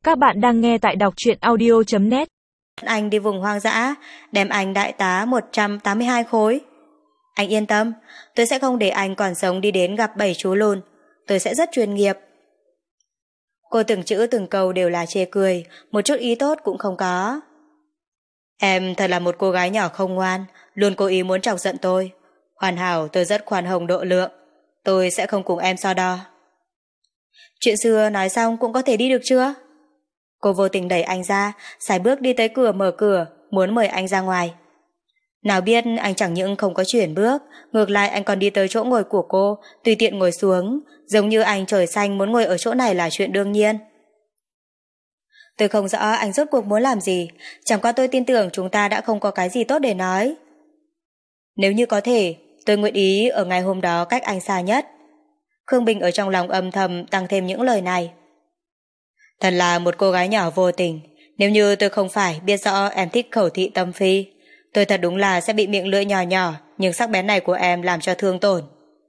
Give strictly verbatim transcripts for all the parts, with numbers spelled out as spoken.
Các bạn đang nghe tại đọc truyện audio chấm net. Anh đi vùng hoang dã, đem anh đại tá một trăm tám mươi hai khối. Anh yên tâm, tôi sẽ không để anh còn sống đi đến gặp bảy chú lùn. Tôi sẽ rất chuyên nghiệp. Cô từng chữ từng câu đều là chê cười, một chút ý tốt cũng không có. Em thật là một cô gái nhỏ không ngoan, luôn cố ý muốn chọc giận tôi. Hoàn hảo, tôi rất khoan hồng độ lượng. Tôi sẽ không cùng em so đo. Chuyện xưa nói xong cũng có thể đi được chưa? Cô vô tình đẩy anh ra, sải bước đi tới cửa mở cửa, muốn mời anh ra ngoài. Nào biết anh chẳng những không có chuyển bước, ngược lại anh còn đi tới chỗ ngồi của cô, tùy tiện ngồi xuống, giống như anh trời xanh muốn ngồi ở chỗ này là chuyện đương nhiên. Tôi không rõ anh rốt cuộc muốn làm gì, chẳng qua tôi tin tưởng chúng ta đã không có cái gì tốt để nói. Nếu như có thể, tôi nguyện ý ở ngày hôm đó cách anh xa nhất. Khương Bình ở trong lòng âm thầm tăng thêm những lời này. Thật là một cô gái nhỏ vô tình, nếu như tôi không phải biết rõ em thích khẩu thị tâm phi, tôi thật đúng là sẽ bị miệng lưỡi nhỏ nhỏ nhưng sắc bén này của em làm cho thương tổn.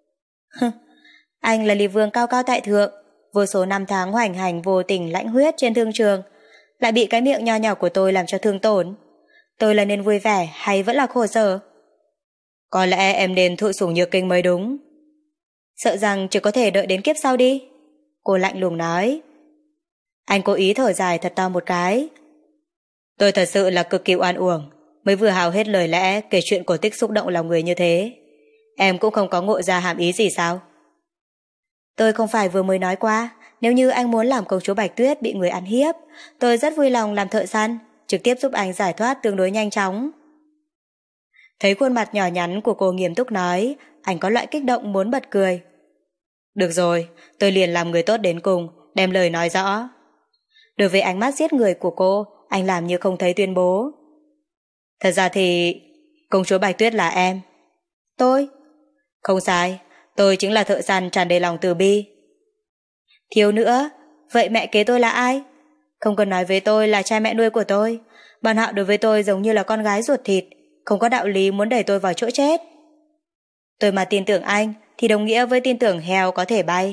Anh là Lý Vương cao cao tại thượng, vô số năm tháng hoành hành vô tình lãnh huyết trên thương trường, lại bị cái miệng nho nhỏ của tôi làm cho thương tổn. Tôi là nên vui vẻ hay vẫn là khổ sở? Có lẽ em nên thụ sủng nhược kinh mới đúng. Sợ rằng chỉ có thể đợi đến kiếp sau đi, cô lạnh lùng nói. Anh cố ý thở dài thật to một cái. Tôi thật sự là cực kỳ oan uổng, mới vừa hào hết lời lẽ kể chuyện cổ tích xúc động lòng người như thế. Em cũng không có ngộ ra hàm ý gì sao? Tôi không phải vừa mới nói qua, nếu như anh muốn làm công chúa Bạch Tuyết bị người ăn hiếp, tôi rất vui lòng làm thợ săn, trực tiếp giúp anh giải thoát tương đối nhanh chóng. Thấy khuôn mặt nhỏ nhắn của cô nghiêm túc nói, anh có loại kích động muốn bật cười. Được rồi, tôi liền làm người tốt đến cùng, đem lời nói rõ. Đối với ánh mắt giết người của cô, anh làm như không thấy tuyên bố. Thật ra thì công chúa Bạch Tuyết là em. Tôi? Không sai, tôi chính là thợ săn tràn đầy lòng từ bi. Thiếu nữa, vậy mẹ kế tôi là ai? Không cần nói với tôi là cha mẹ nuôi của tôi. Bọn họ đối với tôi giống như là con gái ruột thịt, không có đạo lý muốn đẩy tôi vào chỗ chết. Tôi mà tin tưởng anh thì đồng nghĩa với tin tưởng heo có thể bay.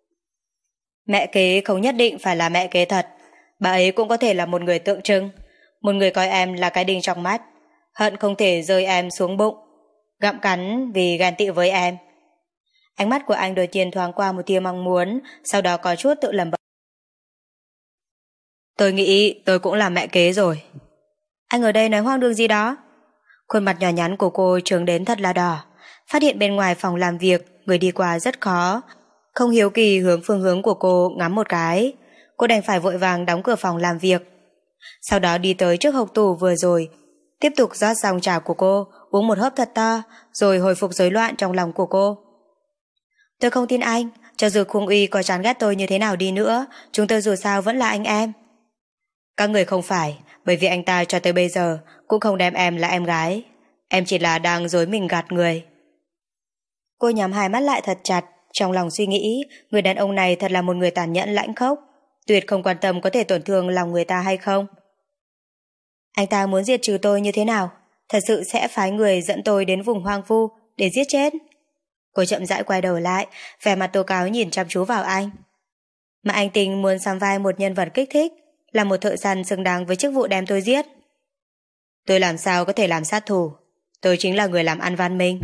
Mẹ kế không nhất định phải là mẹ kế thật, bà ấy cũng có thể là một người tượng trưng, một người coi em là cái đinh trong mắt, hận không thể rơi em xuống bụng, gặm cắn vì ghen tị với em. Ánh mắt của anh đột nhiên thoáng qua một tia mong muốn, sau đó có chút tự lẩm bẩm. Tôi nghĩ tôi cũng là mẹ kế rồi. Anh ở đây nói hoang đường gì đó? Khuôn mặt nhỏ nhắn của cô trướng đến thật là đỏ. Phát hiện bên ngoài phòng làm việc người đi qua rất khó, không hiếu kỳ hướng phương hướng của cô ngắm một cái. Cô đành phải vội vàng đóng cửa phòng làm việc. Sau đó đi tới trước hộc tủ vừa rồi, tiếp tục rót dòng trà của cô, uống một hớp thật to, rồi hồi phục rối loạn trong lòng của cô. Tôi không tin anh, cho dù Khung Uy có chán ghét tôi như thế nào đi nữa, chúng tôi dù sao vẫn là anh em. Các người không phải, bởi vì anh ta cho tới bây giờ cũng không đem em là em gái. Em chỉ là đang dối mình gạt người. Cô nhắm hai mắt lại thật chặt, trong lòng suy nghĩ, người đàn ông này thật là một người tàn nhẫn lãnh khốc, tuyệt không quan tâm có thể tổn thương lòng người ta hay không. Anh ta muốn diệt trừ tôi như thế nào? Thật sự sẽ phái người dẫn tôi đến vùng hoang vu để giết chết. Cô chậm rãi quay đầu lại, vẻ mặt tố cáo nhìn chăm chú vào anh. Mà anh tình muốn sắm vai một nhân vật kích thích, là một thợ săn xứng đáng với chức vụ đem tôi giết. Tôi làm sao có thể làm sát thủ? Tôi chính là người làm ăn văn minh.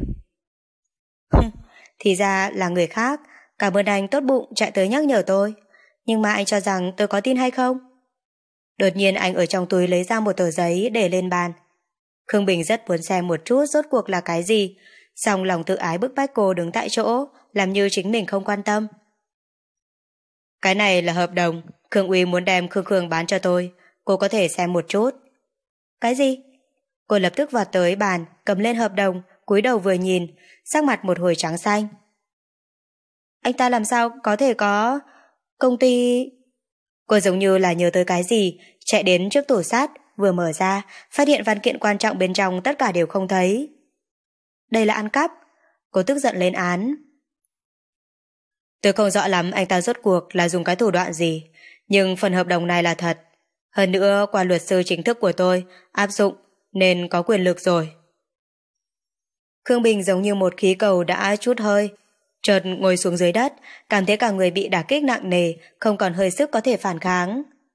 Thì ra là người khác. Cảm ơn anh tốt bụng chạy tới nhắc nhở tôi. Nhưng mà anh cho rằng tôi có tin hay không? Đột nhiên anh ở trong túi lấy ra một tờ giấy để lên bàn. Khương Bình rất muốn xem một chút rốt cuộc là cái gì, song lòng tự ái bức bách cô đứng tại chỗ, làm như chính mình không quan tâm. Cái này là hợp đồng, Khương Uy muốn đem Khương Khương bán cho tôi, cô có thể xem một chút. Cái gì? Cô lập tức vọt tới bàn, cầm lên hợp đồng, cúi đầu vừa nhìn, sắc mặt một hồi trắng xanh. Anh ta làm sao có thể có công ty... Cô giống như là nhớ tới cái gì, chạy đến trước tủ sát, vừa mở ra, phát hiện văn kiện quan trọng bên trong tất cả đều không thấy. Đây là ăn cắp. Cô tức giận lên án. Tôi không rõ lắm anh ta rốt cuộc là dùng cái thủ đoạn gì, nhưng phần hợp đồng này là thật. Hơn nữa qua luật sư chính thức của tôi áp dụng nên có quyền lực rồi. Khương Bình giống như một khí cầu đã trút hơi, chợt ngồi xuống dưới đất, cảm thấy cả người bị đả kích nặng nề, không còn hơi sức có thể phản kháng.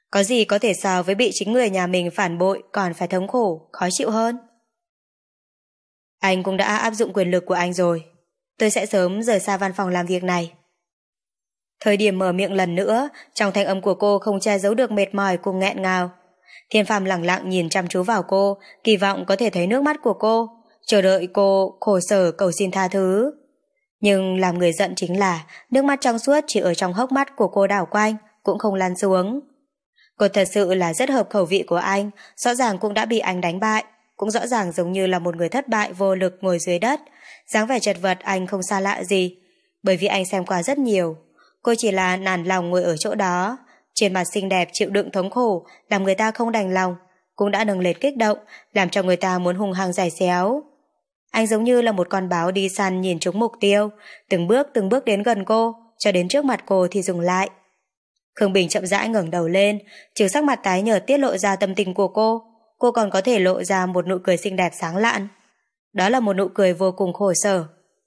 Có gì có thể so với bị chính người nhà mình phản bội còn phải thống khổ, khó chịu hơn. Anh cũng đã áp dụng quyền lực của anh rồi. Tôi sẽ sớm rời xa văn phòng làm việc này. Thời điểm mở miệng lần nữa, trong thanh âm của cô không che giấu được mệt mỏi cùng nghẹn ngào. Thiên Phàm lẳng lặng nhìn chăm chú vào cô, kỳ vọng có thể thấy nước mắt của cô, chờ đợi cô khổ sở cầu xin tha thứ. Nhưng làm người giận chính là nước mắt trong suốt chỉ ở trong hốc mắt của cô đảo quanh, cũng không lăn xuống. Cô thật sự là rất hợp khẩu vị của anh, rõ ràng cũng đã bị anh đánh bại, cũng rõ ràng giống như là một người thất bại vô lực ngồi dưới đất. Dáng vẻ chật vật anh không xa lạ gì, bởi vì anh xem qua rất nhiều. Cô chỉ là nản lòng ngồi ở chỗ đó, trên mặt xinh đẹp chịu đựng thống khổ, làm người ta không đành lòng, cũng đã nâng lệt kích động, làm cho người ta muốn hung hăng giày xéo. Anh giống như là một con báo đi săn nhìn trúng mục tiêu, từng bước từng bước đến gần cô, cho đến trước mặt cô thì dừng lại. Khương Bình chậm rãi ngẩng đầu lên, trừ sắc mặt tái nhợt tiết lộ ra tâm tình của cô, cô còn có thể lộ ra một nụ cười xinh đẹp sáng lạn. Đó là một nụ cười vô cùng khổ sở.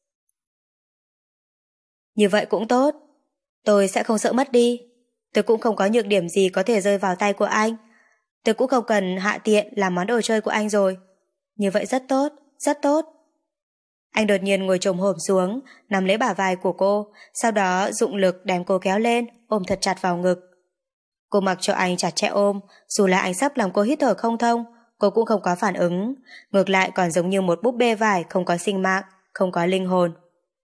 Như vậy cũng tốt, tôi sẽ không sợ mất đi. Tôi cũng không có nhược điểm gì có thể rơi vào tay của anh. Tôi cũng không cần hạ tiện làm món đồ chơi của anh rồi. Như vậy rất tốt, rất tốt. Anh đột nhiên ngồi chồm hổm xuống, nắm lấy bả vai của cô, sau đó dụng lực đem cô kéo lên, ôm thật chặt vào ngực. Cô mặc cho anh chặt chẽ ôm, dù là anh sắp làm cô hít thở không thông, cô cũng không có phản ứng, ngược lại còn giống như một búp bê vải không có sinh mạng, không có linh hồn.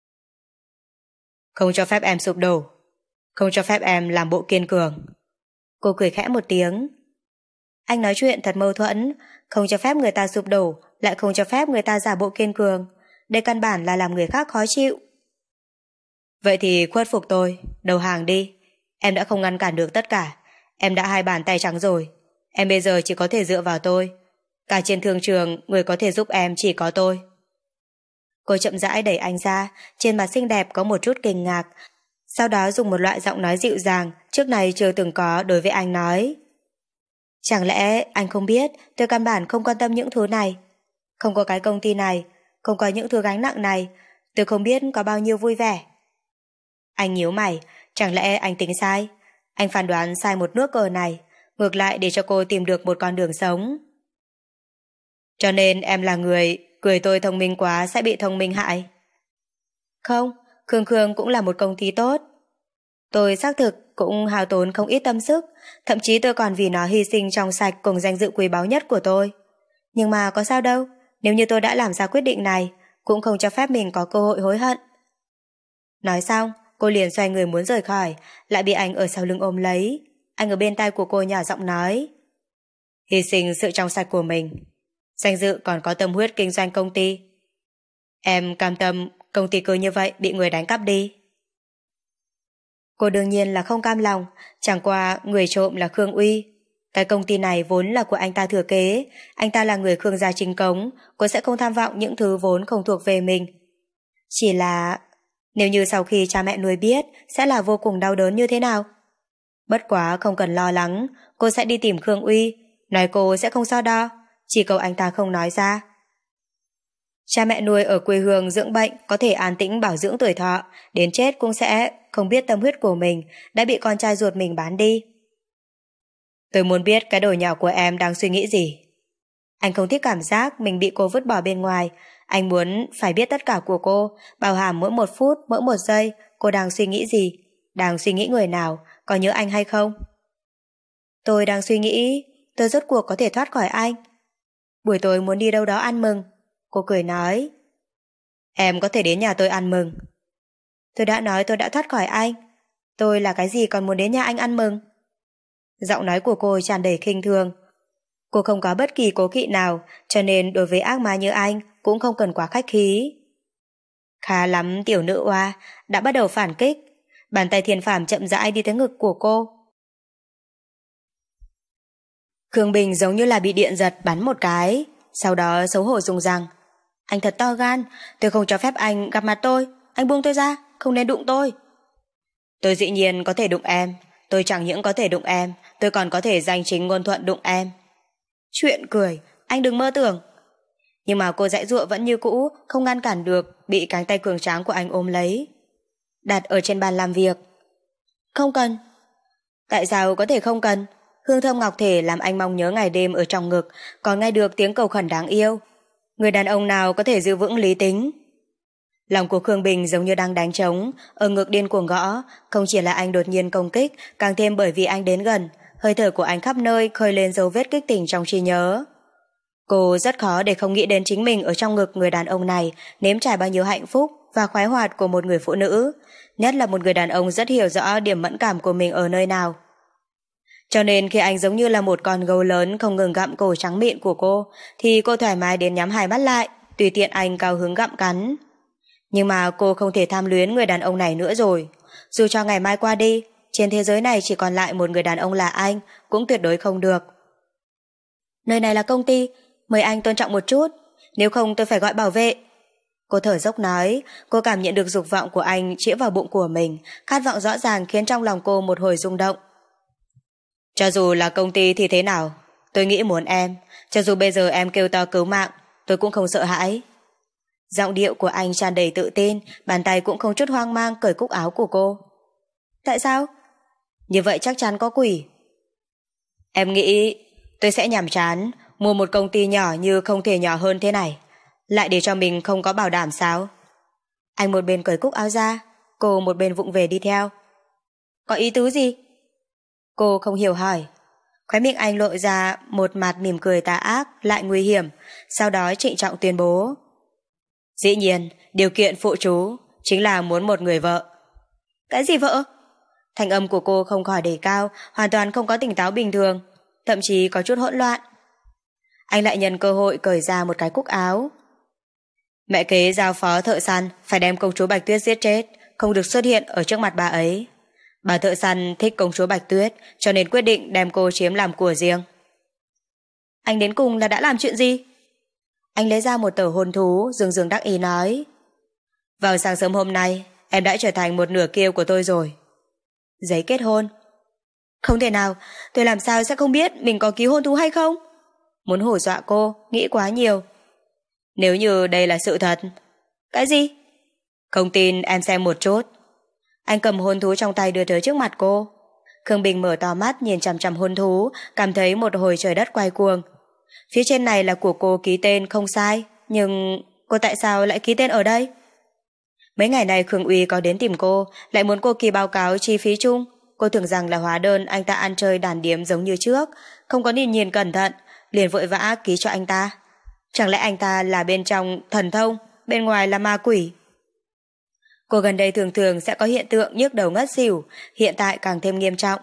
Không cho phép em sụp đổ, không cho phép em làm bộ kiên cường. Cô cười khẽ một tiếng. Anh nói chuyện thật mâu thuẫn, không cho phép người ta sụp đổ, lại không cho phép người ta giả bộ kiên cường. Đây căn bản là làm người khác khó chịu. Vậy thì khuất phục tôi, đầu hàng đi. Em đã không ngăn cản được tất cả. Em đã hai bàn tay trắng rồi. Em bây giờ chỉ có thể dựa vào tôi. Cả trên thương trường, người có thể giúp em chỉ có tôi. Cô chậm rãi đẩy anh ra, trên mặt xinh đẹp có một chút kinh ngạc, sau đó dùng một loại giọng nói dịu dàng trước này chưa từng có đối với anh nói. Chẳng lẽ anh không biết tôi căn bản không quan tâm những thứ này? Không có cái công ty này, không có những thứ gánh nặng này, tôi không biết có bao nhiêu vui vẻ. Anh nhíu mày, chẳng lẽ anh tính sai? Anh phán đoán sai một nước cờ này, ngược lại để cho cô tìm được một con đường sống. Cho nên em là người cười tôi thông minh quá sẽ bị thông minh hại. Không, Khương Khương cũng là một công ty tốt. Tôi xác thực cũng hao tốn không ít tâm sức, thậm chí tôi còn vì nó hy sinh trong sạch cùng danh dự quý báu nhất của tôi. Nhưng mà có sao đâu, nếu như tôi đã làm ra quyết định này, cũng không cho phép mình có cơ hội hối hận. Nói xong, cô liền xoay người muốn rời khỏi, lại bị anh ở sau lưng ôm lấy. Anh ở bên tai của cô nhỏ giọng nói. Hy sinh sự trong sạch của mình, danh dự còn có tâm huyết kinh doanh công ty. Em cam tâm công ty cứ như vậy bị người đánh cắp đi. Cô đương nhiên là không cam lòng, chẳng qua người trộm là Khương Uy. Cái công ty này vốn là của anh ta thừa kế, anh ta là người Khương gia chính cống, cô sẽ không tham vọng những thứ vốn không thuộc về mình. Chỉ là nếu như sau khi cha mẹ nuôi biết sẽ là vô cùng đau đớn như thế nào. Bất quá không cần lo lắng, cô sẽ đi tìm Khương Uy, nói cô sẽ không so đo, chỉ cầu anh ta không nói ra. Cha mẹ nuôi ở quê hương dưỡng bệnh có thể an tĩnh bảo dưỡng tuổi thọ, đến chết cũng sẽ không biết tâm huyết của mình đã bị con trai ruột mình bán đi. Tôi muốn biết cái đồ nhỏ của em đang suy nghĩ gì. Anh không thích cảm giác mình bị cô vứt bỏ bên ngoài, anh muốn phải biết tất cả của cô, bao hàm mỗi một phút, mỗi một giây cô đang suy nghĩ gì, đang suy nghĩ người nào, có nhớ anh hay không. Tôi đang suy nghĩ tôi rốt cuộc có thể thoát khỏi anh. Buổi tối muốn đi đâu đó ăn mừng. Cô cười nói. Em có thể đến nhà tôi ăn mừng. Tôi đã nói tôi đã thoát khỏi anh. Tôi là cái gì còn muốn đến nhà anh ăn mừng? Giọng nói của cô tràn đầy khinh thường. Cô không có bất kỳ cố kỵ nào, cho nên đối với ác ma như anh cũng không cần quá khách khí. Khá lắm tiểu nữ oa, đã bắt đầu phản kích. Bàn tay Thiên Phàm chậm rãi đi tới ngực của cô. Khương Bình giống như là bị điện giật bắn một cái, sau đó xấu hổ dùng rằng. Anh thật to gan, tôi không cho phép anh gặp mặt tôi, anh buông tôi ra, không nên đụng tôi. Tôi dĩ nhiên có thể đụng em, tôi chẳng những có thể đụng em, tôi còn có thể danh chính ngôn thuận đụng em. Chuyện cười, anh đừng mơ tưởng. Nhưng mà cô dãy dụa vẫn như cũ, không ngăn cản được, bị cánh tay cường tráng của anh ôm lấy. Đặt ở trên bàn làm việc. Không cần. Tại sao có thể không cần? Hương thơm ngọc thể làm anh mong nhớ ngày đêm ở trong ngực, còn nghe được tiếng cầu khẩn đáng yêu. Người đàn ông nào có thể giữ vững lý tính? Lòng của Khương Bình giống như đang đánh trống, ở ngực điên cuồng gõ, không chỉ là anh đột nhiên công kích, càng thêm bởi vì anh đến gần, hơi thở của anh khắp nơi khơi lên dấu vết kích tình trong trí nhớ. Cô rất khó để không nghĩ đến chính mình ở trong ngực người đàn ông này, nếm trải bao nhiêu hạnh phúc và khoái hoạt của một người phụ nữ, nhất là một người đàn ông rất hiểu rõ điểm mẫn cảm của mình ở nơi nào. Cho nên khi anh giống như là một con gấu lớn không ngừng gặm cổ trắng mịn của cô, thì cô thoải mái đến nhắm hai mắt lại, tùy tiện anh cao hứng gặm cắn. Nhưng mà cô không thể tham luyến người đàn ông này nữa rồi. Dù cho ngày mai qua đi, trên thế giới này chỉ còn lại một người đàn ông là anh, cũng tuyệt đối không được. Nơi này là công ty, mời anh tôn trọng một chút, nếu không tôi phải gọi bảo vệ. Cô thở dốc nói, cô cảm nhận được dục vọng của anh chĩa vào bụng của mình, khát vọng rõ ràng khiến trong lòng cô một hồi rung động. Cho dù là công ty thì thế nào, tôi nghĩ muốn em, cho dù bây giờ em kêu to cứu mạng, tôi cũng không sợ hãi. Giọng điệu của anh tràn đầy tự tin, bàn tay cũng không chút hoang mang cởi cúc áo của cô. Tại sao? Như vậy chắc chắn có quỷ. Em nghĩ tôi sẽ nhàm chán mua một công ty nhỏ như không thể nhỏ hơn thế này, lại để cho mình không có bảo đảm sao? Anh một bên cởi cúc áo ra, cô một bên vụng về đi theo. Có ý tứ gì? Cô không hiểu hỏi. Khóe miệng anh lộ ra một mặt mỉm cười tà ác lại nguy hiểm, sau đó trịnh trọng tuyên bố. Dĩ nhiên, điều kiện phụ trú chính là muốn một người vợ. Cái gì vợ? Thanh âm của cô không khỏi đề cao, hoàn toàn không có tỉnh táo bình thường, thậm chí có chút hỗn loạn. Anh lại nhân cơ hội cởi ra một cái cúc áo. Mẹ kế giao phó thợ săn phải đem công chúa Bạch Tuyết giết chết, không được xuất hiện ở trước mặt bà ấy. Bà thợ săn thích công chúa Bạch Tuyết, cho nên quyết định đem cô chiếm làm của riêng. Anh đến cùng là đã làm chuyện gì? Anh lấy ra một tờ hôn thú, dương dương đắc ý nói. Vào sáng sớm hôm nay, em đã trở thành một nửa kia của tôi rồi. Giấy kết hôn? Không thể nào, tôi làm sao sẽ không biết mình có ký hôn thú hay không? Muốn hù dọa cô, nghĩ quá nhiều. Nếu như đây là sự thật. Cái gì? Không tin em xem một chút. Anh cầm hôn thú trong tay đưa tới trước mặt cô. Khương Bình mở to mắt nhìn chằm chằm hôn thú, cảm thấy một hồi trời đất quay cuồng. Phía trên này là của cô ký tên không sai, nhưng cô tại sao lại ký tên ở đây? Mấy ngày này Khương Uy có đến tìm cô, lại muốn cô ký báo cáo chi phí chung. Cô tưởng rằng là hóa đơn anh ta ăn chơi đàn điếm giống như trước, không có nhìn nhìn cẩn thận, liền vội vã ký cho anh ta. Chẳng lẽ anh ta là bên trong thần thông, bên ngoài là ma quỷ? Cô gần đây thường thường sẽ có hiện tượng nhức đầu ngất xỉu, hiện tại càng thêm nghiêm trọng.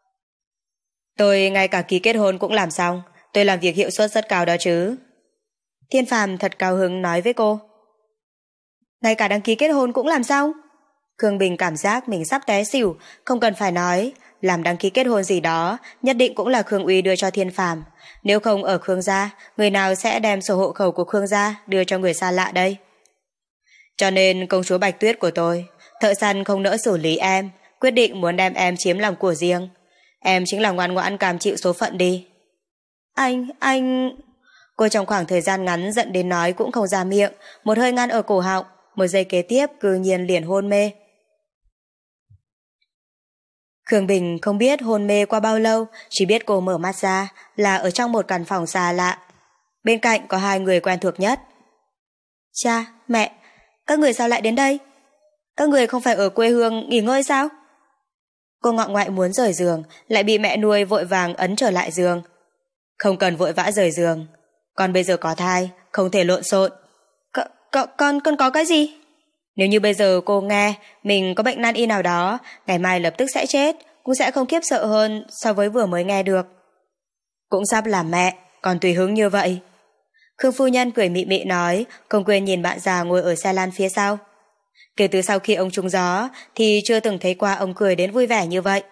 Tôi ngay cả ký kết hôn cũng làm xong, tôi làm việc hiệu suất rất cao đó chứ. Thiên Phàm thật cao hứng nói với cô. Ngay cả đăng ký kết hôn cũng làm xong? Khương Bình cảm giác mình sắp té xỉu, không cần phải nói, làm đăng ký kết hôn gì đó, nhất định cũng là Khương Uy đưa cho Thiên Phàm. Nếu không ở Khương gia, người nào sẽ đem sổ hộ khẩu của Khương gia đưa cho người xa lạ đây? Cho nên công chúa Bạch Tuyết của tôi, thợ săn không nỡ xử lý em, quyết định muốn đem em chiếm làm của riêng. Em chính là ngoan ngoãn cam chịu số phận đi. Anh, anh... Cô trong khoảng thời gian ngắn giận đến nói cũng không ra miệng, một hơi ngăn ở cổ họng, một giây kế tiếp cư nhiên liền hôn mê. Khương Bình không biết hôn mê qua bao lâu, chỉ biết cô mở mắt ra là ở trong một căn phòng xa lạ. Bên cạnh có hai người quen thuộc nhất. Cha, mẹ, các người sao lại đến đây? Các người không phải ở quê hương nghỉ ngơi sao? Cô ngọ ngoại muốn rời giường, lại bị mẹ nuôi vội vàng ấn trở lại giường. Không cần vội vã rời giường, con bây giờ có thai, không thể lộn xộn. C- c- con, con có cái gì? Nếu như bây giờ cô nghe mình có bệnh nan y nào đó, ngày mai lập tức sẽ chết, cũng sẽ không khiếp sợ hơn so với vừa mới nghe được. Cũng sắp làm mẹ, còn tùy hứng như vậy. Khương phu nhân cười mị mị nói, không quên nhìn bạn già ngồi ở xe lan phía sau. Kể từ sau khi ông trúng gió thì chưa từng thấy qua ông cười đến vui vẻ như vậy.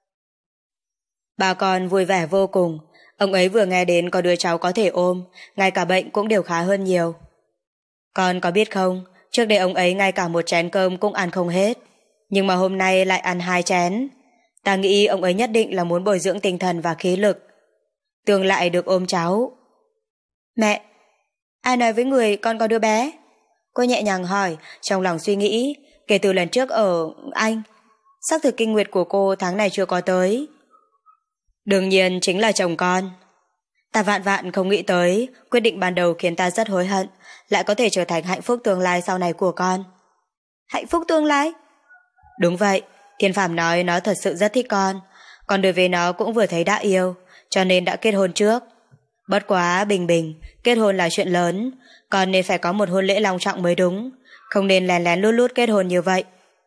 Bà con vui vẻ vô cùng. Ông ấy vừa nghe đến có đứa cháu có thể ôm, ngay cả bệnh cũng đều khá hơn nhiều. Con có biết không, trước đây ông ấy ngay cả một chén cơm cũng ăn không hết, nhưng mà hôm nay lại ăn hai chén. Ta nghĩ ông ấy nhất định là muốn bồi dưỡng tinh thần và khí lực. Tương lại được ôm cháu. Mẹ, ai nói với người con có đứa bé? Cô nhẹ nhàng hỏi, trong lòng suy nghĩ, kể từ lần trước ở Anh, xác thực kinh nguyệt của cô tháng này chưa có tới. Đương nhiên chính là chồng con. Ta vạn vạn không nghĩ tới, quyết định ban đầu khiến ta rất hối hận, lại có thể trở thành hạnh phúc tương lai sau này của con. Hạnh phúc tương lai? Đúng vậy, Thiên Phàm nói nó thật sự rất thích con, còn đối với nó cũng vừa thấy đã yêu, cho nên đã kết hôn trước. Bất quá Bình Bình, kết hôn là chuyện lớn, con nên phải có một hôn lễ long trọng mới đúng, không nên lén lén lút lút kết hôn như vậy.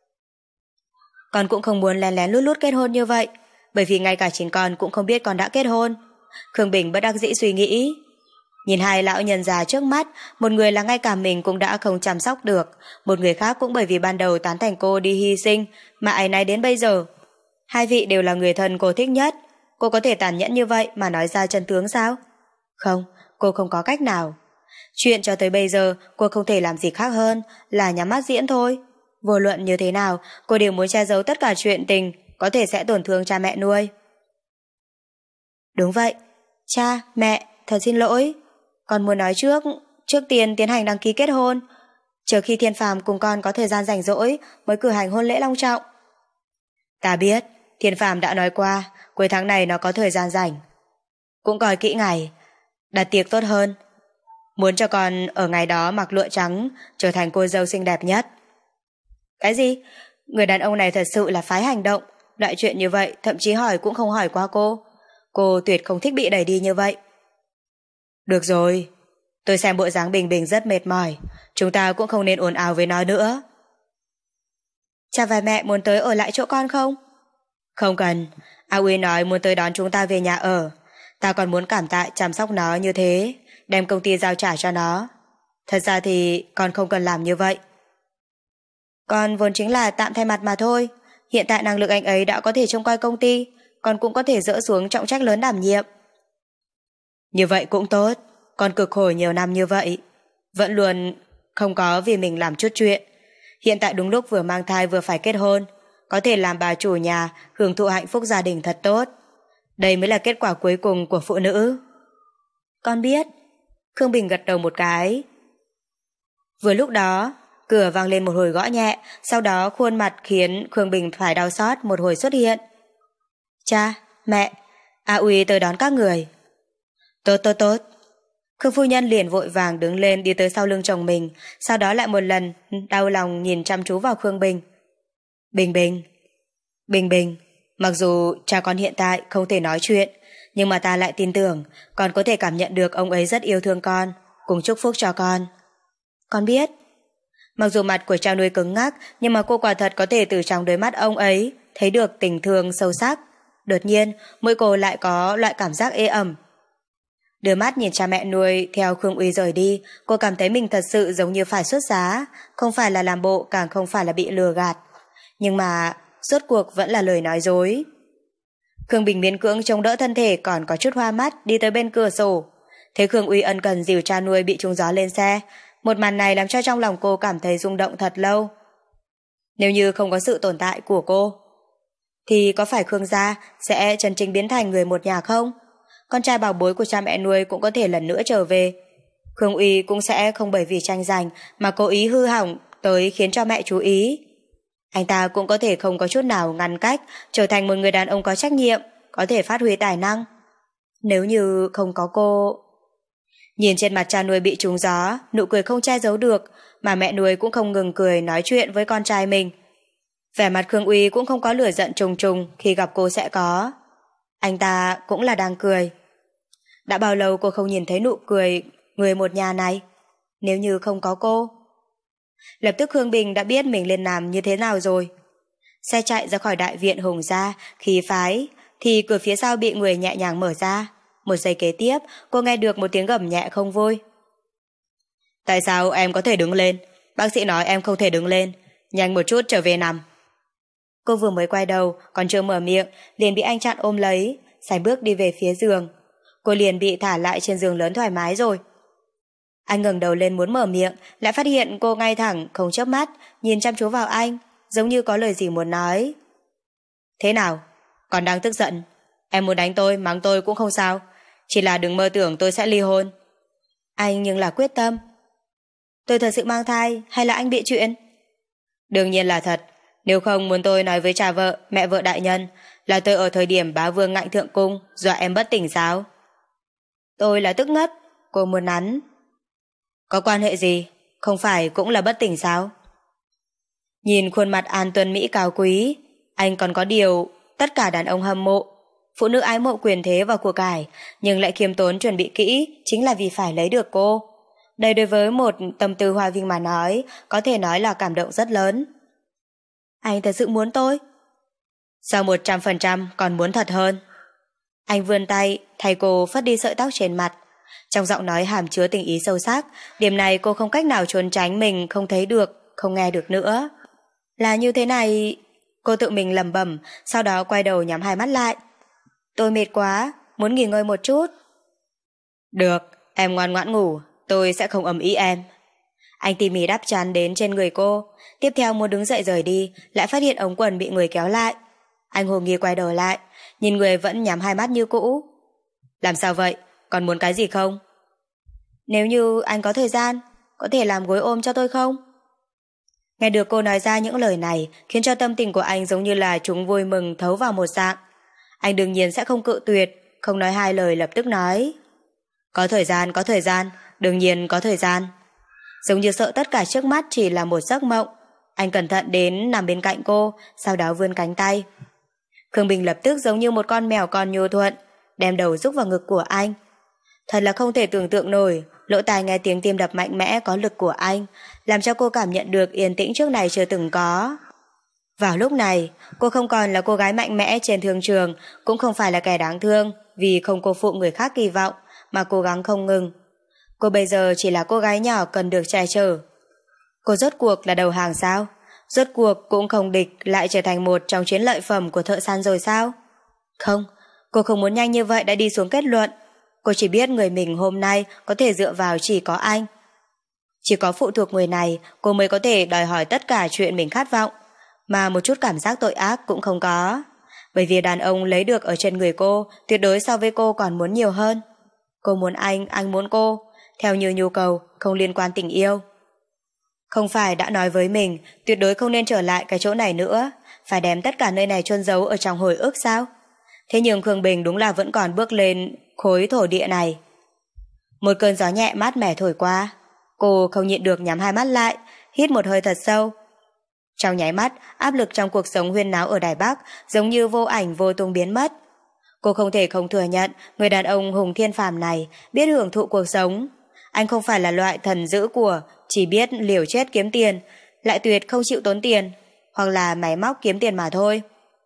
Con cũng không muốn lén lén lút lút kết hôn như vậy, bởi vì ngay cả chính con cũng không biết con đã kết hôn. Khương Bình bất đắc dĩ suy nghĩ. Nhìn hai lão nhân già trước mắt, một người là ngay cả mình cũng đã không chăm sóc được, một người khác cũng bởi vì ban đầu tán thành cô đi hy sinh mà áy náy đến bây giờ. Hai vị đều là người thân cô thích nhất, cô có thể tàn nhẫn như vậy mà nói ra chân tướng sao? Không, cô không có cách nào. Chuyện cho tới bây giờ cô không thể làm gì khác hơn là nhắm mắt diễn thôi. Vô luận như thế nào, cô đều muốn che giấu tất cả chuyện tình có thể sẽ tổn thương cha mẹ nuôi. Đúng vậy, cha, mẹ, thật xin lỗi. Con muốn nói trước, trước tiên tiến hành đăng ký kết hôn, chờ khi Thiên Phàm cùng con có thời gian rảnh rỗi mới cử hành hôn lễ long trọng. Ta biết, Thiên Phàm đã nói qua, cuối tháng này nó có thời gian rảnh. Cũng coi kỹ ngày, đặt tiệc tốt hơn. Muốn cho con ở ngày đó mặc lụa trắng, trở thành cô dâu xinh đẹp nhất. Cái gì? Người đàn ông này thật sự là phái hành động, loại chuyện như vậy thậm chí hỏi cũng không hỏi qua cô. Cô tuyệt không thích bị đẩy đi như vậy. Được rồi, tôi xem bộ dáng Bình Bình rất mệt mỏi, chúng ta cũng không nên ồn ào với nó nữa. Cha và mẹ muốn tới ở lại chỗ con không? Không cần, A Uy nói muốn tới đón chúng ta về nhà ở. Ta còn muốn cảm tạ chăm sóc nó như thế, đem công ty giao trả cho nó. Thật ra thì con không cần làm như vậy. Con vốn chính là tạm thay mặt mà thôi. Hiện tại năng lực anh ấy đã có thể trông coi công ty, con cũng có thể dỡ xuống trọng trách lớn đảm nhiệm. Như vậy cũng tốt, con cực khổ nhiều năm như vậy, vẫn luôn không có vì mình làm chút chuyện. Hiện tại đúng lúc vừa mang thai vừa phải kết hôn, có thể làm bà chủ nhà hưởng thụ hạnh phúc gia đình thật tốt. Đây mới là kết quả cuối cùng của phụ nữ. Con biết. Khương Bình gật đầu một cái. Vừa lúc đó, cửa vang lên một hồi gõ nhẹ, sau đó khuôn mặt khiến Khương Bình phải đau xót một hồi xuất hiện. Cha, mẹ, A Uy tới đón các người. Tốt tốt tốt. Khương phu nhân liền vội vàng đứng lên đi tới sau lưng chồng mình, sau đó lại một lần đau lòng nhìn chăm chú vào Khương Bình. Bình Bình, Bình Bình, mặc dù cha con hiện tại không thể nói chuyện, nhưng mà ta lại tin tưởng con có thể cảm nhận được ông ấy rất yêu thương con, cùng chúc phúc cho con. Con biết. Mặc dù mặt của cha nuôi cứng ngắc, nhưng mà cô quả thật có thể từ trong đôi mắt ông ấy thấy được tình thương sâu sắc. Đột nhiên, mỗi cô lại có loại cảm giác ê ẩm. Đưa mắt nhìn cha mẹ nuôi theo Khương Uy rời đi, cô cảm thấy mình thật sự giống như phải xuất giá, không phải là làm bộ, càng không phải là bị lừa gạt. Nhưng mà, rốt cuộc vẫn là lời nói dối. Khương Bình miễn cưỡng chống đỡ thân thể còn có chút hoa mắt đi tới bên cửa sổ. Thấy Khương Uy ân cần dìu cha nuôi bị trúng gió lên xe, một màn này làm cho trong lòng cô cảm thấy rung động thật lâu. Nếu như không có sự tồn tại của cô, thì có phải Khương gia sẽ chân chính biến thành người một nhà không? Con trai bảo bối của cha mẹ nuôi cũng có thể lần nữa trở về. Khương Uy cũng sẽ không bởi vì tranh giành mà cố ý hư hỏng tới khiến cho mẹ chú ý. Anh ta cũng có thể không có chút nào ngăn cách trở thành một người đàn ông có trách nhiệm, có thể phát huy tài năng. Nếu như không có cô... Nhìn trên mặt cha nuôi bị trúng gió, nụ cười không che giấu được, mà mẹ nuôi cũng không ngừng cười nói chuyện với con trai mình. Vẻ mặt Khương Uy cũng không có lửa giận trùng trùng khi gặp cô sẽ có. Anh ta cũng là đang cười. Đã bao lâu cô không nhìn thấy nụ cười người một nhà này? Nếu như không có cô... Lập tức Khương Bình đã biết mình lên làm như thế nào rồi. Xe chạy ra khỏi đại viện Hùng gia, khí phái, thì cửa phía sau bị người nhẹ nhàng mở ra. Một giây kế tiếp, cô nghe được một tiếng gầm nhẹ không vui. Tại sao em có thể đứng lên? Bác sĩ nói em không thể đứng lên. Nhanh một chút trở về nằm. Cô vừa mới quay đầu, còn chưa mở miệng, liền bị anh chặn ôm lấy, sải bước đi về phía giường. Cô liền bị thả lại trên giường lớn thoải mái rồi. Anh ngẩng đầu lên muốn mở miệng, lại phát hiện cô ngay thẳng, không chớp mắt, nhìn chăm chú vào anh, giống như có lời gì muốn nói. Thế nào? Còn đang tức giận? Em muốn đánh tôi, mắng tôi cũng không sao. Chỉ là đừng mơ tưởng tôi sẽ ly hôn. Anh nhưng là quyết tâm. Tôi thật sự mang thai hay là anh bị chuyện? Đương nhiên là thật. Nếu không muốn tôi nói với cha vợ, mẹ vợ đại nhân Là tôi ở thời điểm bá vương ngạnh thượng cung dọa em bất tỉnh sao? Tôi là tức ngất, cô muốn nắn. Có quan hệ gì? Không phải cũng là bất tỉnh sao? Nhìn khuôn mặt An Tuân Mỹ cao quý, anh còn có điều tất cả đàn ông hâm mộ. Phụ nữ ái mộ quyền thế và của cải, nhưng lại khiêm tốn chuẩn bị kỹ chính là vì phải lấy được cô. Đây đối với một tâm tư hoa vinh mà nói, có thể nói là cảm động rất lớn. Anh thật sự muốn tôi? Sau một trăm phần trăm còn muốn thật hơn. Anh vươn tay, thay cô phất đi sợi tóc trên mặt. Trong giọng nói hàm chứa tình ý sâu sắc, điểm này cô không cách nào trốn tránh mình không thấy được, không nghe được nữa. Là như thế này, cô tự mình lẩm bẩm, sau đó quay đầu nhắm hai mắt lại. Tôi mệt quá, muốn nghỉ ngơi một chút. Được, em ngoan ngoãn ngủ, tôi sẽ không ầm ĩ em. Anh tỉ mỉ đắp chăn đến trên người cô, tiếp theo muốn đứng dậy rời đi, lại phát hiện ống quần bị người kéo lại. Anh hồ nghi quay đầu lại, nhìn người vẫn nhắm hai mắt như cũ. Làm sao vậy, còn muốn cái gì không? Nếu như anh có thời gian, có thể làm gối ôm cho tôi không? Nghe được cô nói ra những lời này khiến cho tâm tình của anh giống như là chúng vui mừng thấu vào một dạng. Anh đương nhiên sẽ không cự tuyệt, không nói hai lời lập tức nói. Có thời gian, có thời gian, đương nhiên có thời gian. Giống như sợ tất cả trước mắt chỉ là một giấc mộng, anh cẩn thận đến nằm bên cạnh cô, sau đó vươn cánh tay. Khương Bình lập tức giống như một con mèo con nhu thuận, đem đầu rúc vào ngực của anh. Thật là không thể tưởng tượng nổi, lỗ tai nghe tiếng tim đập mạnh mẽ có lực của anh, làm cho cô cảm nhận được yên tĩnh trước này chưa từng có. Vào lúc này, cô không còn là cô gái mạnh mẽ trên thương trường, cũng không phải là kẻ đáng thương vì không cô phụ người khác kỳ vọng mà cố gắng không ngừng. Cô bây giờ chỉ là cô gái nhỏ cần được che chở. Cô rốt cuộc là đầu hàng sao? Rốt cuộc cũng không địch lại trở thành một trong chiến lợi phẩm của thợ săn rồi sao? Không, cô không muốn nhanh như vậy đã đi xuống kết luận. Cô chỉ biết người mình hôm nay có thể dựa vào chỉ có anh. Chỉ có phụ thuộc người này, cô mới có thể đòi hỏi tất cả chuyện mình khát vọng, mà một chút cảm giác tội ác cũng không có. Bởi vì đàn ông lấy được ở trên người cô tuyệt đối so với cô còn muốn nhiều hơn. Cô muốn anh, anh muốn cô, theo như nhu cầu, không liên quan tình yêu. Không phải đã nói với mình tuyệt đối không nên trở lại cái chỗ này nữa, phải đem tất cả nơi này chôn giấu ở trong hồi ức sao? Thế nhưng Khương Bình đúng là vẫn còn bước lên khối thổ địa này. Một cơn gió nhẹ mát mẻ thổi qua, cô không nhịn được nhắm hai mắt lại, hít một hơi thật sâu. Trong nháy mắt, áp lực trong cuộc sống huyên náo ở Đài Bắc giống như vô ảnh vô tung biến mất. Cô không thể không thừa nhận người đàn ông Hùng Thiên Phàm này biết hưởng thụ cuộc sống. Anh không phải là loại thần dữ của chỉ biết liều chết kiếm tiền, lại tuyệt không chịu tốn tiền, hoặc là máy móc kiếm tiền mà thôi.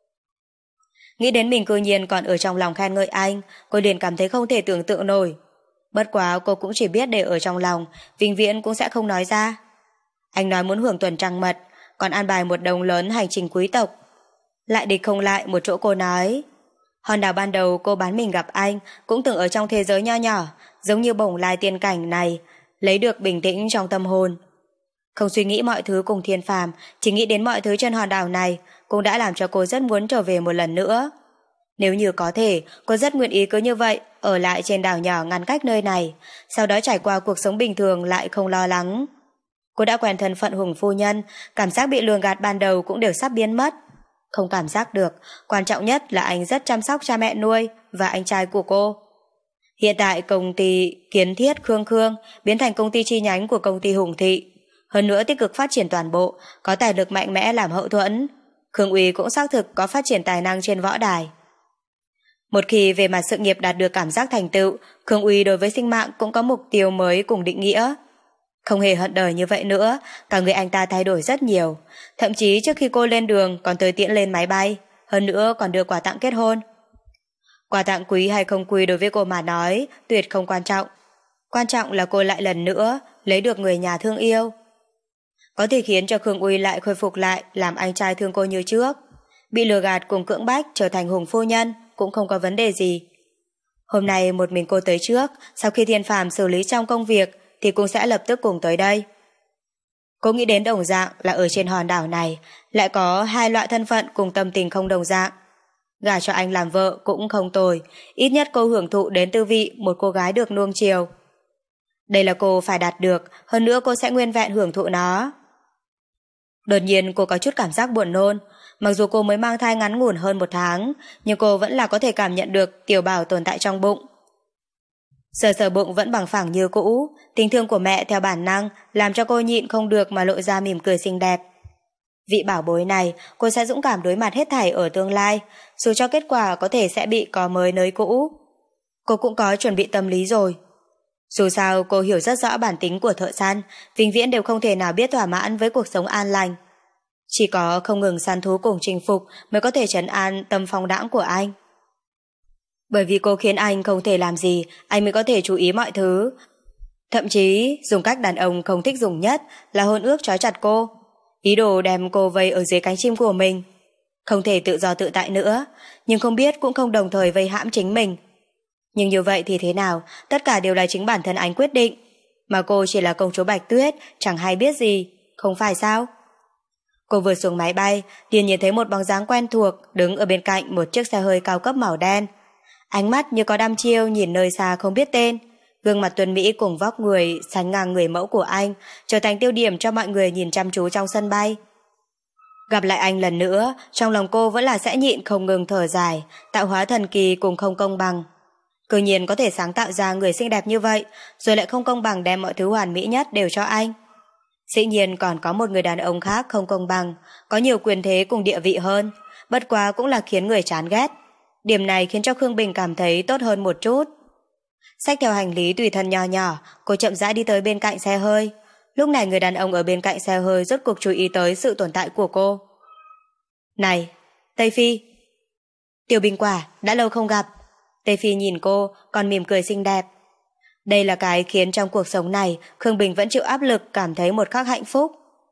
Nghĩ đến mình cư nhiên còn ở trong lòng khen ngợi anh, cô liền cảm thấy không thể tưởng tượng nổi. Bất quá cô cũng chỉ biết để ở trong lòng, vĩnh viễn cũng sẽ không nói ra. Anh nói muốn hưởng tuần trăng mật, còn an bài một đồng lớn hành trình quý tộc. Lại địch không lại một chỗ cô nói. Hòn đảo ban đầu cô bán mình gặp anh cũng từng ở trong thế giới nho nhỏ, giống như bồng lai tiên cảnh này, lấy được bình tĩnh trong tâm hồn. Không suy nghĩ mọi thứ cùng Thiên Phàm, chỉ nghĩ đến mọi thứ trên hòn đảo này cũng đã làm cho cô rất muốn trở về một lần nữa. Nếu như có thể, cô rất nguyện ý cứ như vậy ở lại trên đảo nhỏ ngăn cách nơi này, sau đó trải qua cuộc sống bình thường lại không lo lắng. Cô đã quen thân phận Hùng phu nhân, cảm giác bị lường gạt ban đầu cũng đều sắp biến mất. Không cảm giác được, quan trọng nhất là anh rất chăm sóc cha mẹ nuôi và anh trai của cô. Hiện tại công ty Kiến Thiết Khương Khương biến thành công ty chi nhánh của công ty Hùng Thị. Hơn nữa tích cực phát triển toàn bộ, có tài lực mạnh mẽ làm hậu thuẫn. Khương Uy cũng xác thực có phát triển tài năng trên võ đài. Một khi về mặt sự nghiệp đạt được cảm giác thành tựu, Khương Uy đối với sinh mạng cũng có mục tiêu mới cùng định nghĩa. Không hề hận đời như vậy nữa, cả người anh ta thay đổi rất nhiều. Thậm chí trước khi cô lên đường còn tới tiễn lên máy bay, hơn nữa còn đưa quà tặng kết hôn. Quà tặng quý hay không quý đối với cô mà nói tuyệt không quan trọng. Quan trọng là cô lại lần nữa lấy được người nhà thương yêu. Có thể khiến cho Khương Uy lại khôi phục lại làm anh trai thương cô như trước. Bị lừa gạt cùng cưỡng bách trở thành Hùng phu nhân cũng không có vấn đề gì. Hôm nay một mình cô tới trước, sau khi Thiên Phàm xử lý trong công việc thì cũng sẽ lập tức cùng tới đây. Cô nghĩ đến đồng dạng là ở trên hòn đảo này lại có hai loại thân phận cùng tâm tình không đồng dạng. Gả cho anh làm vợ cũng không tồi, ít nhất cô hưởng thụ đến tư vị một cô gái được nuông chiều. Đây là cô phải đạt được, hơn nữa cô sẽ nguyên vẹn hưởng thụ nó. Đột nhiên cô có chút cảm giác buồn nôn, Mặc dù cô mới mang thai ngắn ngủn hơn một tháng, nhưng cô vẫn là có thể cảm nhận được tiểu bảo tồn tại trong bụng. Sờ sờ bụng vẫn bằng phẳng như cũ, tình thương của mẹ theo bản năng làm cho cô nhịn không được mà lộ ra mỉm cười xinh đẹp. Vị bảo bối này, cô sẽ dũng cảm đối mặt hết thảy ở tương lai, dù cho kết quả có thể sẽ bị có mới nới cũ. Cô cũng có chuẩn bị tâm lý rồi. Dù sao cô hiểu rất rõ bản tính của thợ săn, vĩnh viễn đều không thể nào biết thỏa mãn với cuộc sống an lành. Chỉ có không ngừng săn thú cùng chinh phục mới có thể trấn an tâm phong đãng của anh. Bởi vì cô khiến anh không thể làm gì, anh mới có thể chú ý mọi thứ. Thậm chí dùng cách đàn ông không thích dùng nhất là hôn ước trói chặt cô, ý đồ đem cô vây ở dưới cánh chim của mình. Không thể tự do tự tại nữa, nhưng không biết cũng không đồng thời vây hãm chính mình. Nhưng như vậy thì thế nào, tất cả đều là chính bản thân anh quyết định, mà cô chỉ là công chúa Bạch Tuyết, chẳng hay biết gì, không phải sao? Cô vừa xuống máy bay, liền nhìn thấy một bóng dáng quen thuộc đứng ở bên cạnh một chiếc xe hơi cao cấp màu đen. Ánh mắt như có đăm chiêu nhìn nơi xa không biết tên, gương mặt tuấn mỹ cùng vóc người sánh ngang người mẫu của anh trở thành tiêu điểm cho mọi người nhìn chăm chú trong sân bay. Gặp lại anh lần nữa, trong lòng cô vẫn là sẽ nhịn không ngừng thở dài, tạo hóa thần kỳ cùng không công bằng. Cứ nhiên có thể sáng tạo ra người xinh đẹp như vậy, rồi lại không công bằng đem mọi thứ hoàn mỹ nhất đều cho anh. Dĩ nhiên còn có một người đàn ông khác không công bằng, có nhiều quyền thế cùng địa vị hơn, bất quá cũng là khiến người chán ghét. Điểm này khiến cho Khương Bình cảm thấy tốt hơn một chút. Xách theo hành lý tùy thân nho nhỏ, cô chậm rãi đi tới bên cạnh xe hơi. Lúc này người đàn ông ở bên cạnh xe hơi rốt cuộc chú ý tới sự tồn tại của cô. Này, Tây Phi. Tiểu Bình Quả, đã lâu không gặp. Tây Phi nhìn cô, còn mỉm cười xinh đẹp. Đây là cái khiến trong cuộc sống này Khương Bình vẫn chịu áp lực, cảm thấy một khắc hạnh phúc.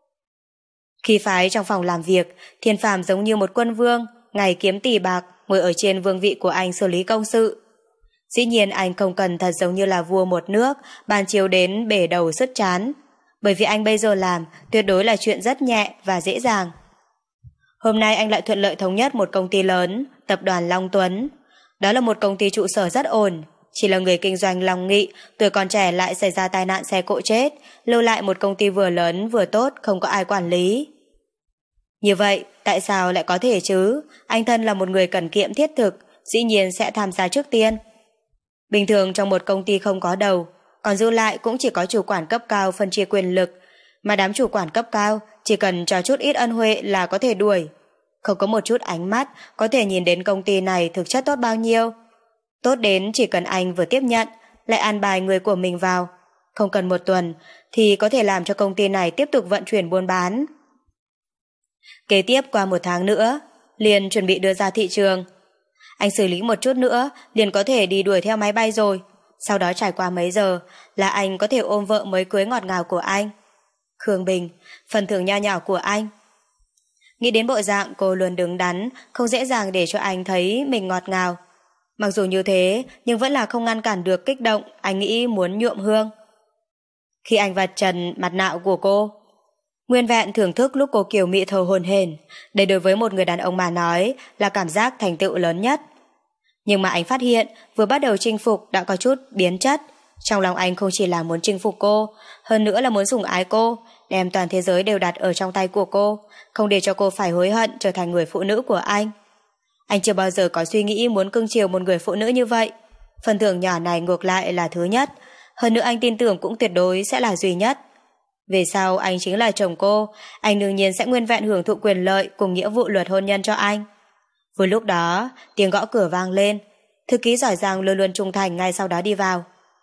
Khi phái trong phòng làm việc, Thiên Phàm giống như một quân vương, ngày kiếm tỷ bạc, ngồi ở trên vương vị của anh xử lý công sự. Dĩ nhiên anh không cần thật giống như là vua một nước, bàn chiếu đến bể đầu sứt chán, bởi vì anh bây giờ làm tuyệt đối là chuyện rất nhẹ và dễ dàng. Hôm nay anh lại thuận lợi thống nhất một công ty lớn, tập đoàn Long Tuấn. Đó là một công ty trụ sở rất ổn, chỉ là người kinh doanh Long Nghị, tuổi còn trẻ lại xảy ra tai nạn xe cộ chết, lưu lại một công ty vừa lớn vừa tốt, không có ai quản lý. Như vậy, tại sao lại có thể chứ? Anh thân là một người cần kiệm thiết thực, dĩ nhiên sẽ tham gia trước tiên. Bình thường trong một công ty không có đầu, còn dư lại cũng chỉ có chủ quản cấp cao phân chia quyền lực, mà đám chủ quản cấp cao chỉ cần cho chút ít ân huệ là có thể đuổi. Không có một chút ánh mắt có thể nhìn đến công ty này thực chất tốt bao nhiêu. Tốt đến chỉ cần anh vừa tiếp nhận, lại an bài người của mình vào, không cần một tuần thì có thể làm cho công ty này tiếp tục vận chuyển buôn bán. Kế tiếp qua một tháng nữa, liền chuẩn bị đưa ra thị trường. Anh xử lý một chút nữa, liền có thể đi đuổi theo máy bay rồi. Sau đó trải qua mấy giờ là anh có thể ôm vợ mới cưới ngọt ngào của anh. Khương Bình, phần thưởng nho nhỏ của anh. Nghĩ đến bộ dạng cô luôn đứng đắn, không dễ dàng để cho anh thấy mình ngọt ngào. Mặc dù như thế, nhưng vẫn là không ngăn cản được kích động, anh nghĩ muốn nhuộm hương. Khi anh vạch trần mặt nạ của cô, nguyên vẹn thưởng thức lúc cô kiều mị thở hổn hển, đây đối với một người đàn ông mà nói là cảm giác thành tựu lớn nhất. Nhưng mà anh phát hiện vừa bắt đầu chinh phục đã có chút biến chất. Trong lòng anh không chỉ là muốn chinh phục cô, hơn nữa là muốn sủng ái cô, đem toàn thế giới đều đặt ở trong tay của cô, không để cho cô phải hối hận trở thành người phụ nữ của anh. Anh chưa bao giờ có suy nghĩ muốn cưng chiều một người phụ nữ như vậy. Phần thưởng nhỏ này ngược lại là thứ nhất, hơn nữa anh tin tưởng cũng tuyệt đối sẽ là duy nhất. Về sau anh chính là chồng cô, anh đương nhiên sẽ nguyên vẹn hưởng thụ quyền lợi cùng nghĩa vụ luật hôn nhân cho anh. Vừa lúc đó, tiếng gõ cửa vang lên, thư ký giỏi giang luôn luôn trung thành ngay sau đó đi vào.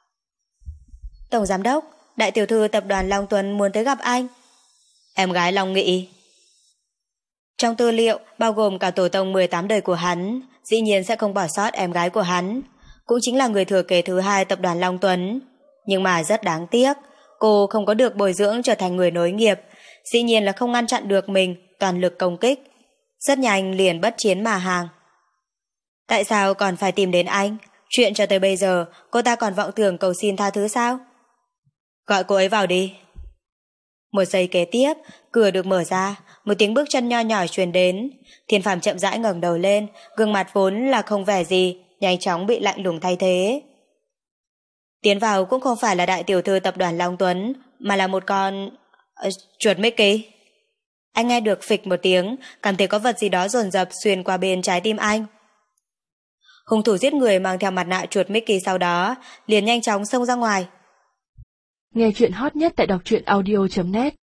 Tổng giám đốc, đại tiểu thư tập đoàn Long Tuấn muốn tới gặp anh. Em gái Long Nghị. Trong tư liệu bao gồm cả tổ tông mười tám đời của hắn, dĩ nhiên sẽ không bỏ sót em gái của hắn, cũng chính là người thừa kế thứ hai tập đoàn Long Tuấn. Nhưng mà rất đáng tiếc, cô không có được bồi dưỡng trở thành người nối nghiệp, dĩ nhiên là không ngăn chặn được mình toàn lực công kích. Rất nhanh liền bất chiến mà hàng. Tại sao còn phải tìm đến anh? Chuyện cho tới bây giờ cô ta còn vọng tưởng cầu xin tha thứ sao? Gọi cô ấy vào đi. Một giây kế tiếp, cửa được mở ra, một tiếng bước chân nho nhỏ truyền đến. Thiên Phàm chậm rãi ngẩng đầu lên, gương mặt vốn là không vẻ gì, nhanh chóng bị lạnh lùng thay thế. Tiến vào cũng không phải là đại tiểu thư tập đoàn Long Tuấn, mà là một con... Uh, chuột Mickey. Anh nghe được phịch một tiếng, cảm thấy có vật gì đó dồn dập xuyên qua bên trái tim anh. Hung thủ giết người mang theo mặt nạ chuột Mickey sau đó liền nhanh chóng xông ra ngoài. Nghe chuyện hot nhất tại đọc truyện audio chấm net.